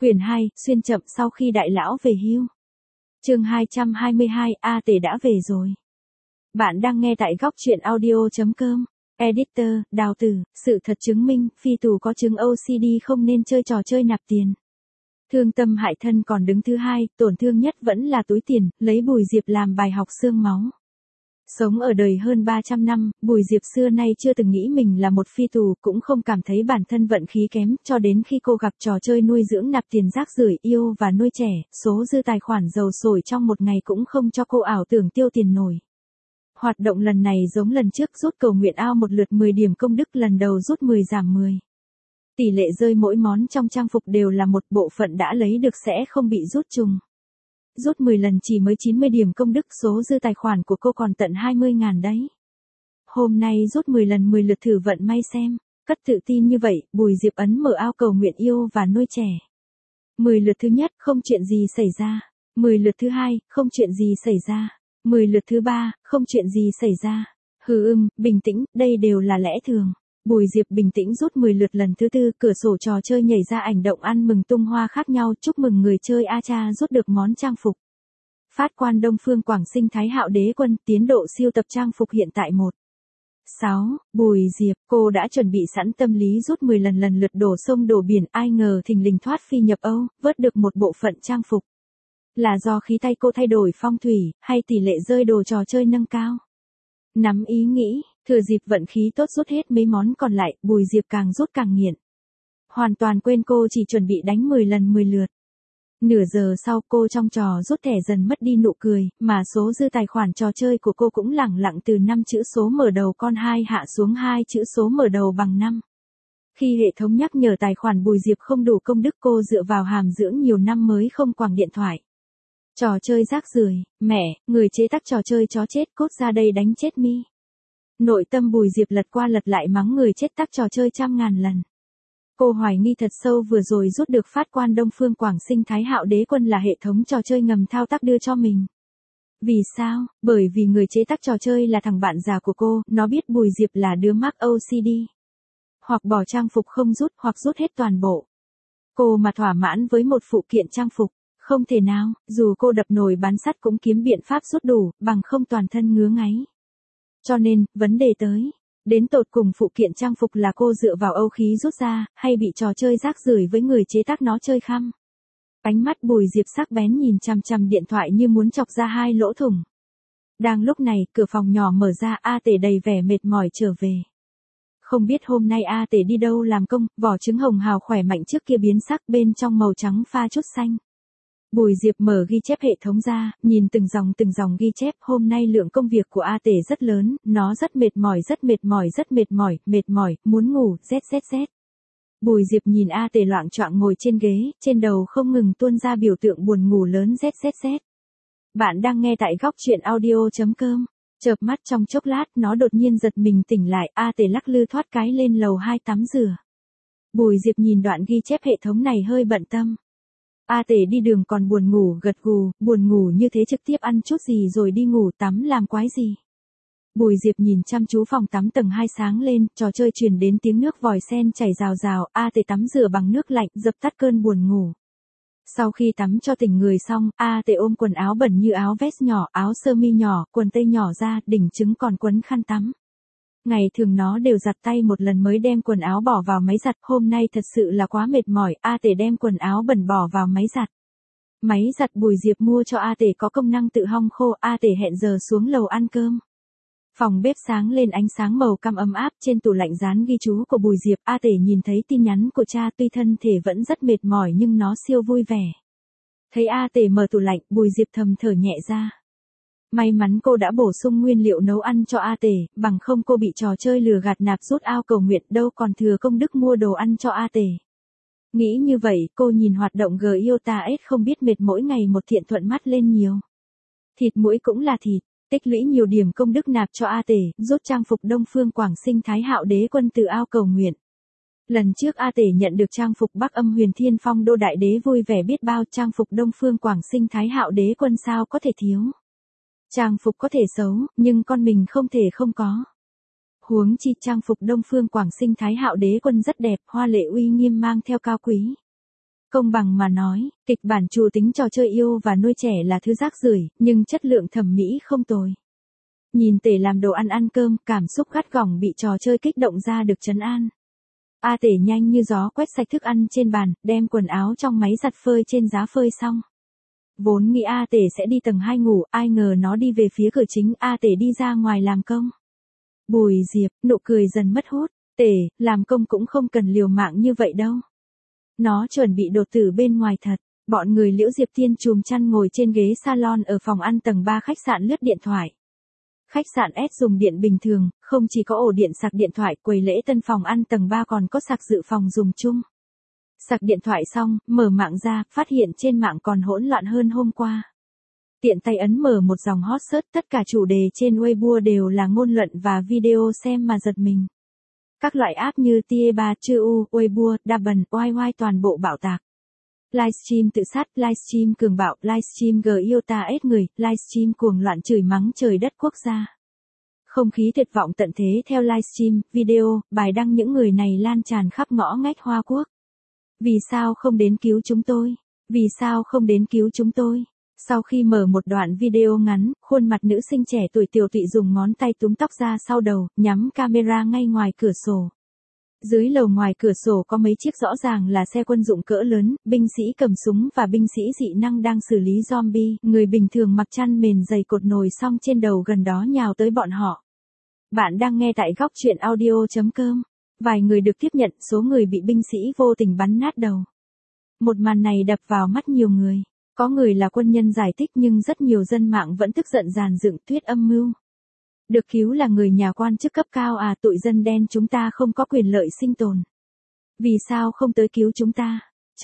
Quyển 2, xuyên chậm sau khi đại lão về hưu. Chương 222, A Tể đã về rồi. Bạn đang nghe tại góc truyện audio.com. Editor, Đào Tử, sự thật chứng minh, phi tù có chứng OCD không nên chơi trò chơi nạp tiền. Thương tâm hại thân còn đứng thứ hai, tổn thương nhất vẫn là túi tiền, lấy Bùi Diệp làm bài học xương máu. Sống ở đời hơn 300 năm, Bùi Diệp xưa nay chưa từng nghĩ mình là một phi tù, cũng không cảm thấy bản thân vận khí kém, cho đến khi cô gặp trò chơi nuôi dưỡng nạp tiền rác rưởi, yêu và nuôi trẻ, số dư tài khoản dầu sổi trong một ngày cũng không cho cô ảo tưởng tiêu tiền nổi. Hoạt động lần này giống lần trước, rút cầu nguyện ao một lượt 10 điểm công đức, lần đầu rút 10 giảm 10. Tỷ lệ rơi mỗi món trong trang phục đều là một, bộ phận đã lấy được sẽ không bị rút trùng. Rút 10 lần chỉ mới 90 điểm công đức, số dư tài khoản của cô còn tận 20.000 đấy. Hôm nay rút 10 lần 10 lượt thử vận may xem. Cất tự tin như vậy, Bùi Diệp ấn mở ao cầu nguyện yêu và nuôi trẻ. 10 lượt thứ nhất, không chuyện gì xảy ra. 10 lượt thứ hai, không chuyện gì xảy ra. 10 lượt thứ ba, không chuyện gì xảy ra. Bình tĩnh, đây đều là lẽ thường. Bùi Diệp bình tĩnh rút 10 lượt lần thứ tư, cửa sổ trò chơi nhảy ra ảnh động ăn mừng tung hoa khác nhau, chúc mừng người chơi A Cha rút được món trang phục. Phát quan Đông Phương Quảng Sinh Thái Hạo Đế Quân, tiến độ siêu tập trang phục hiện tại 1.6, Bùi Diệp, cô đã chuẩn bị sẵn tâm lý rút 10 lần lượt đổ sông đổ biển, ai ngờ thình lình thoát phi nhập Âu, vớt được một bộ phận trang phục. Là do khí tay cô thay đổi phong thủy, hay tỷ lệ rơi đồ trò chơi nâng cao? Nắm ý nghĩ, thừa dịp vận khí tốt rút hết mấy món còn lại, Bùi Diệp càng rút càng nghiện. Hoàn toàn quên cô chỉ chuẩn bị đánh 10 lần 10 lượt. Nửa giờ sau cô trong trò rút thẻ dần mất đi nụ cười, mà số dư tài khoản trò chơi của cô cũng lẳng lặng từ 5 chữ số mở đầu con 2 hạ xuống 2 chữ số mở đầu bằng 5. Khi hệ thống nhắc nhở tài khoản Bùi Diệp không đủ công đức, cô dựa vào hàm dưỡng nhiều năm mới không quàng điện thoại. Trò chơi rác rưởi, mẹ, người chế tác trò chơi chó chết, cốt ra đây đánh chết mi. Nội tâm Bùi Diệp lật qua lật lại mắng người chế tác trò chơi trăm ngàn lần. Cô hoài nghi thật sâu vừa rồi rút được phát quan Đông Phương Quảng Sinh Thái Hạo Đế Quân là hệ thống trò chơi ngầm thao tác đưa cho mình. Vì sao? Bởi vì người chế tác trò chơi là thằng bạn già của cô, nó biết Bùi Diệp là đứa mắc OCD. Hoặc bỏ trang phục không rút, hoặc rút hết toàn bộ. Cô mà thỏa mãn với một phụ kiện trang phục, không thể nào, dù cô đập nồi bán sắt cũng kiếm biện pháp rút đủ, bằng không toàn thân ngứa ngáy. Cho nên, vấn đề tới. Đến tột cùng phụ kiện trang phục là cô dựa vào âu khí rút ra, hay bị trò chơi rác rưởi với người chế tác nó chơi khăm. Ánh mắt Bùi Diệp sắc bén nhìn chằm chằm điện thoại như muốn chọc ra hai lỗ thủng. Đang lúc này, cửa phòng nhỏ mở ra, A Tể đầy vẻ mệt mỏi trở về. Không biết hôm nay A Tể đi đâu làm công, vỏ trứng hồng hào khỏe mạnh trước kia biến sắc, bên trong màu trắng pha chút xanh. Bùi Diệp mở ghi chép hệ thống ra, nhìn từng dòng ghi chép, hôm nay lượng công việc của A Tể rất lớn, nó rất mệt mỏi, muốn ngủ, zzzz. Bùi Diệp nhìn A Tể loạng choạng ngồi trên ghế, trên đầu không ngừng tuôn ra biểu tượng buồn ngủ lớn zzzz. Bạn đang nghe tại góc truyện audio.com. Chợp mắt trong chốc lát, nó đột nhiên giật mình tỉnh lại, A Tể lắc lư thoát cái lên lầu 2 tắm rửa. Bùi Diệp nhìn đoạn ghi chép hệ thống này hơi bận tâm. A Tể đi đường còn buồn ngủ, gật gù, buồn ngủ như thế trực tiếp ăn chút gì rồi đi ngủ, tắm làm quái gì. Bùi Diệp nhìn chăm chú phòng tắm tầng 2 sáng lên, trò chơi truyền đến tiếng nước vòi sen chảy rào rào, A Tể tắm rửa bằng nước lạnh, dập tắt cơn buồn ngủ. Sau khi tắm cho tỉnh người xong, A Tể ôm quần áo bẩn như áo vest nhỏ, áo sơ mi nhỏ, quần tây nhỏ ra, đỉnh trứng còn quấn khăn tắm. Ngày thường nó đều giặt tay một lần mới đem quần áo bỏ vào máy giặt, hôm nay thật sự là quá mệt mỏi, A Tể đem quần áo bẩn bỏ vào máy giặt. Máy giặt Bùi Diệp mua cho A Tể có công năng tự hong khô, A Tể hẹn giờ xuống lầu ăn cơm. Phòng bếp sáng lên ánh sáng màu cam ấm áp, trên tủ lạnh dán ghi chú của Bùi Diệp, A Tể nhìn thấy tin nhắn của cha, tuy thân thể vẫn rất mệt mỏi nhưng nó siêu vui vẻ. Thấy A Tể mở tủ lạnh, Bùi Diệp thầm thở nhẹ ra. May mắn cô đã bổ sung nguyên liệu nấu ăn cho A Tể, bằng không cô bị trò chơi lừa gạt nạp rút ao cầu nguyện, đâu còn thừa công đức mua đồ ăn cho A Tể. Nghĩ như vậy, cô nhìn hoạt động GIOTA S không biết mệt mỗi ngày một, thiện thuận mắt lên nhiều. Thịt muỗi cũng là thịt, tích lũy nhiều điểm công đức nạp cho A Tể, rút trang phục Đông Phương Quảng Sinh Thái Hạo Đế Quân từ ao cầu nguyện. Lần trước A Tể nhận được trang phục Bắc Âm Huyền Thiên Phong Đô Đại Đế vui vẻ biết bao, trang phục Đông Phương Quảng Sinh Thái Hạo Đế Quân sao có thể thiếu. Trang phục có thể xấu, nhưng con mình không thể không có. Huống chi trang phục Đông Phương Quảng Sinh Thái Hạo Đế Quân rất đẹp, hoa lệ uy nghiêm mang theo cao quý. Công bằng mà nói, kịch bản chủ tính trò chơi yêu và nuôi trẻ là thứ rác rưởi, nhưng chất lượng thẩm mỹ không tồi. Nhìn Tể làm đồ ăn ăn cơm, cảm xúc gắt gỏng bị trò chơi kích động ra được trấn an. A Tể nhanh như gió quét sạch thức ăn trên bàn, đem quần áo trong máy giặt phơi trên giá phơi xong. Vốn nghĩ A Tể sẽ đi tầng 2 ngủ, ai ngờ nó đi về phía cửa chính, A Tể đi ra ngoài làm công. Bùi Diệp, nụ cười dần mất hút, Tể, làm công cũng không cần liều mạng như vậy đâu. Nó chuẩn bị đột tử bên ngoài thật. Bọn người Liễu Diệp Tiên chùm chăn ngồi trên ghế salon ở phòng ăn tầng 3 khách sạn lướt điện thoại. Khách sạn S dùng điện bình thường, không chỉ có ổ điện sạc điện thoại, quầy lễ tân phòng ăn tầng 3 còn có sạc dự phòng dùng chung. Sạc điện thoại xong, mở mạng ra, phát hiện trên mạng còn hỗn loạn hơn hôm qua. Tiện tay ấn mở một dòng hot search, tất cả chủ đề trên Weibo đều là ngôn luận và video xem mà giật mình. Các loại app như Tie3, Chư, Weibo, Douban, YY toàn bộ bạo tạc. Livestream tự sát, livestream cường bạo, livestream Giota ép người, livestream cuồng loạn chửi mắng trời đất quốc gia. Không khí tuyệt vọng tận thế theo livestream, video, bài đăng những người này lan tràn khắp ngõ ngách Hoa Quốc. Vì sao không đến cứu chúng tôi? Vì sao không đến cứu chúng tôi? Sau khi mở một đoạn video ngắn, khuôn mặt nữ sinh trẻ tuổi Tiểu Tụy dùng ngón tay túm tóc ra sau đầu, nhắm camera ngay ngoài cửa sổ. Dưới lầu ngoài cửa sổ có mấy chiếc rõ ràng là xe quân dụng cỡ lớn, binh sĩ cầm súng và binh sĩ dị năng đang xử lý zombie, người bình thường mặc chăn mền dày cột nồi xong trên đầu gần đó nhào tới bọn họ. Bạn đang nghe tại góc truyện audio.com. Vài người được tiếp nhận, số người bị binh sĩ vô tình bắn nát đầu. Một màn này đập vào mắt nhiều người. Có người là quân nhân giải thích nhưng rất nhiều dân mạng vẫn tức giận dàn dựng thuyết âm mưu. Được cứu là người nhà quan chức cấp cao à, tụi dân đen chúng ta không có quyền lợi sinh tồn. Vì sao không tới cứu chúng ta?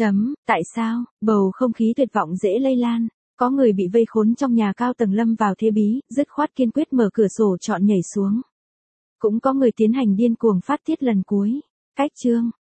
Tại sao? Bầu không khí tuyệt vọng dễ lây lan. Có người bị vây khốn trong nhà cao tầng lâm vào thế bí, dứt khoát kiên quyết mở cửa sổ chọn nhảy xuống. Cũng có người tiến hành điên cuồng phát tiết lần cuối. Cách chương